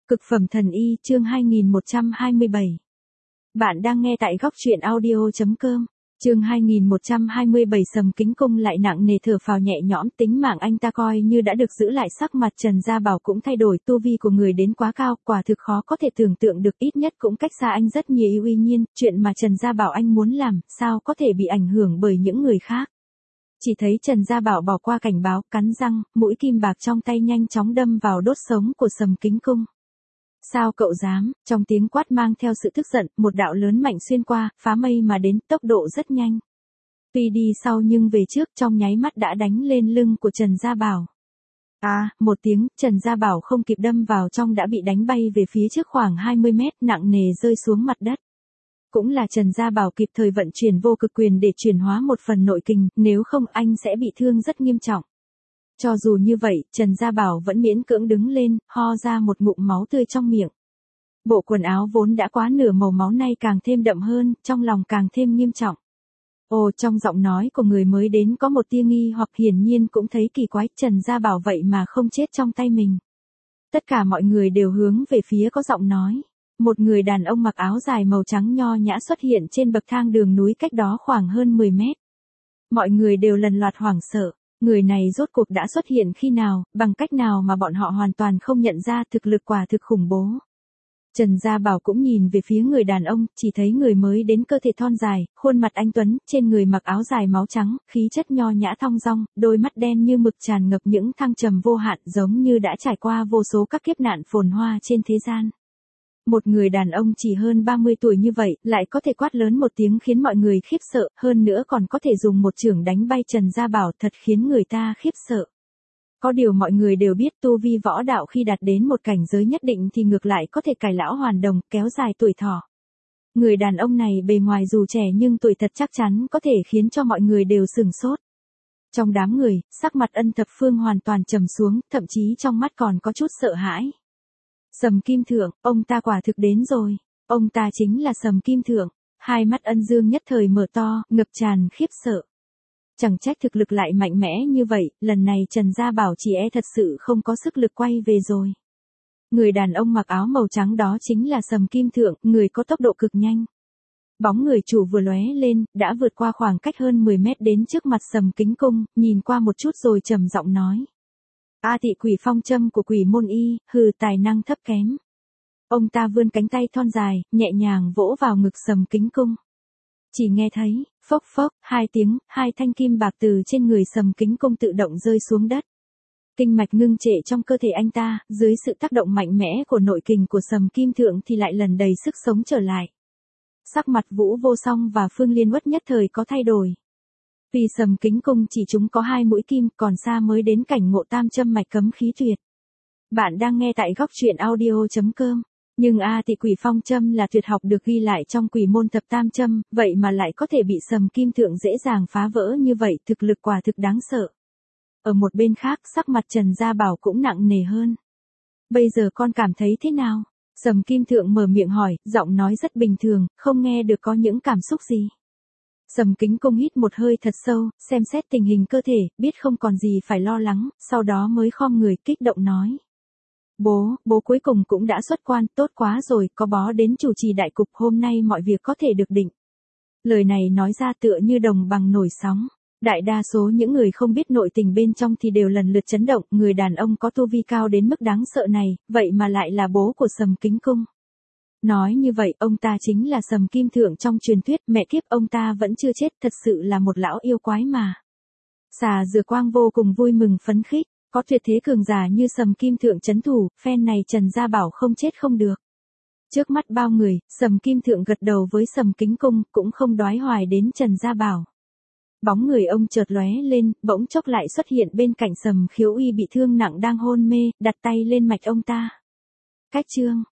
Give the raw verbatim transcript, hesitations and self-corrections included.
Cực phẩm thần y chương hai nghìn một trăm hai mươi bảy. Bạn đang nghe tại góc truyện audio chấm com. Chương hai nghìn một trăm hai mươi bảy. Sầm Kính Cung lại nặng nề thở phào nhẹ nhõm, tính mạng anh ta coi như đã được giữ lại. Sắc mặt Trần Gia Bảo cũng thay đổi, tu vi của người đến quá cao, quả thực khó có thể tưởng tượng được, ít nhất cũng cách xa anh rất nhiều. Uy nhiên, chuyện mà Trần Gia Bảo anh muốn làm, sao có thể bị ảnh hưởng bởi những người khác. Chỉ thấy Trần Gia Bảo bỏ qua cảnh báo, cắn răng, mũi kim bạc trong tay nhanh chóng đâm vào đốt sống của Sầm Kính Cung. Sao cậu dám? Trong tiếng quát mang theo sự tức giận, một đạo lớn mạnh xuyên qua, phá mây mà đến, tốc độ rất nhanh. Tuy đi sau nhưng về trước, trong nháy mắt đã đánh lên lưng của Trần Gia Bảo. À, một tiếng, Trần Gia Bảo không kịp đâm vào trong đã bị đánh bay về phía trước khoảng hai mươi mét, nặng nề rơi xuống mặt đất. Cũng là Trần Gia Bảo kịp thời vận chuyển vô cực quyền để chuyển hóa một phần nội kình, nếu không anh sẽ bị thương rất nghiêm trọng. Cho dù như vậy, Trần Gia Bảo vẫn miễn cưỡng đứng lên, ho ra một ngụm máu tươi trong miệng. Bộ quần áo vốn đã quá nửa màu máu nay càng thêm đậm hơn, trong lòng càng thêm nghiêm trọng. Ồ, trong giọng nói của người mới đến có một tia nghi hoặc, hiển nhiên cũng thấy kỳ quái, Trần Gia Bảo vậy mà không chết trong tay mình. Tất cả mọi người đều hướng về phía có giọng nói. Một người đàn ông mặc áo dài màu trắng nho nhã xuất hiện trên bậc thang đường núi cách đó khoảng hơn mười mét. Mọi người đều lần loạt hoảng sợ. Người này rốt cuộc đã xuất hiện khi nào, bằng cách nào mà bọn họ hoàn toàn không nhận ra, thực lực quả thực khủng bố. Trần Gia Bảo cũng nhìn về phía người đàn ông, chỉ thấy người mới đến cơ thể thon dài, khuôn mặt anh tuấn, trên người mặc áo dài máu trắng, khí chất nho nhã thong dong, đôi mắt đen như mực tràn ngập những thăng trầm vô hạn, giống như đã trải qua vô số các kiếp nạn phồn hoa trên thế gian. Một người đàn ông chỉ hơn ba mươi tuổi như vậy, lại có thể quát lớn một tiếng khiến mọi người khiếp sợ, hơn nữa còn có thể dùng một chưởng đánh bay Trần Gia Bảo, thật khiến người ta khiếp sợ. Có điều mọi người đều biết, tu vi võ đạo khi đạt đến một cảnh giới nhất định thì ngược lại có thể cải lão hoàn đồng, kéo dài tuổi thọ. Người đàn ông này bề ngoài dù trẻ nhưng tuổi thật chắc chắn có thể khiến cho mọi người đều sửng sốt. Trong đám người, sắc mặt Ân Thập Phương hoàn toàn trầm xuống, thậm chí trong mắt còn có chút sợ hãi. Sầm Kim Thượng, ông ta quả thực đến rồi. Ông ta chính là Sầm Kim Thượng. Hai mắt Ân Dương nhất thời mở to, ngập tràn khiếp sợ. Chẳng trách thực lực lại mạnh mẽ như vậy, lần này Trần Gia Bảo chỉ e thật sự không có sức lực quay về rồi. Người đàn ông mặc áo màu trắng đó chính là Sầm Kim Thượng, người có tốc độ cực nhanh. Bóng người chủ vừa lóe lên, đã vượt qua khoảng cách hơn mười mét đến trước mặt Sầm Kính Cung, nhìn qua một chút rồi trầm giọng nói. A Thị Quỷ Phong châm của Quỷ Môn Y, hừ, tài năng thấp kém. Ông ta vươn cánh tay thon dài, nhẹ nhàng vỗ vào ngực Sầm Kính Cung. Chỉ nghe thấy, phốc phốc, hai tiếng, hai thanh kim bạc từ trên người Sầm Kính Cung tự động rơi xuống đất. Kinh mạch ngưng trệ trong cơ thể anh ta, dưới sự tác động mạnh mẽ của nội kình của Sầm Kim Thượng thì lại lần đầy sức sống trở lại. Sắc mặt Vũ Vô Song và Phương Liên Uất nhất thời có thay đổi. Vì Sầm Kính Cung chỉ chúng có hai mũi kim, còn xa mới đến cảnh ngộ tam châm mạch cấm khí tuyệt. Bạn đang nghe tại góc truyện audio chấm com. Nhưng A Thị Quỷ Phong châm là tuyệt học được ghi lại trong Quỷ Môn Thập Tam châm, vậy mà lại có thể bị Sầm Kim Thượng dễ dàng phá vỡ như vậy, thực lực quả thực đáng sợ. Ở một bên khác, sắc mặt Trần Gia Bảo cũng nặng nề hơn. Bây giờ con cảm thấy thế nào? Sầm Kim Thượng mở miệng hỏi, giọng nói rất bình thường, không nghe được có những cảm xúc gì. Sầm Kính Cung hít một hơi thật sâu, xem xét tình hình cơ thể, biết không còn gì phải lo lắng, sau đó mới khom người kích động nói. Bố, bố cuối cùng cũng đã xuất quan, tốt quá rồi, có bó đến chủ trì đại cục, hôm nay mọi việc có thể được định. Lời này nói ra tựa như đồng bằng nổi sóng. Đại đa số những người không biết nội tình bên trong thì đều lần lượt chấn động, người đàn ông có tu vi cao đến mức đáng sợ này, vậy mà lại là bố của Sầm Kính Cung. Nói như vậy, ông ta chính là Sầm Kim Thượng trong truyền thuyết, mẹ kiếp, ông ta vẫn chưa chết, thật sự là một lão yêu quái mà. Xà Dừa Quang vô cùng vui mừng phấn khích, có tuyệt thế cường giả như Sầm Kim Thượng trấn thủ, phen này Trần Gia Bảo không chết không được. Trước mắt bao người, Sầm Kim Thượng gật đầu với Sầm Kính Cung, cũng không đoái hoài đến Trần Gia Bảo. Bóng người ông chợt lóe lên, bỗng chốc lại xuất hiện bên cạnh Sầm Khiếu Uy bị thương nặng đang hôn mê, đặt tay lên mạch ông ta. Cách chương,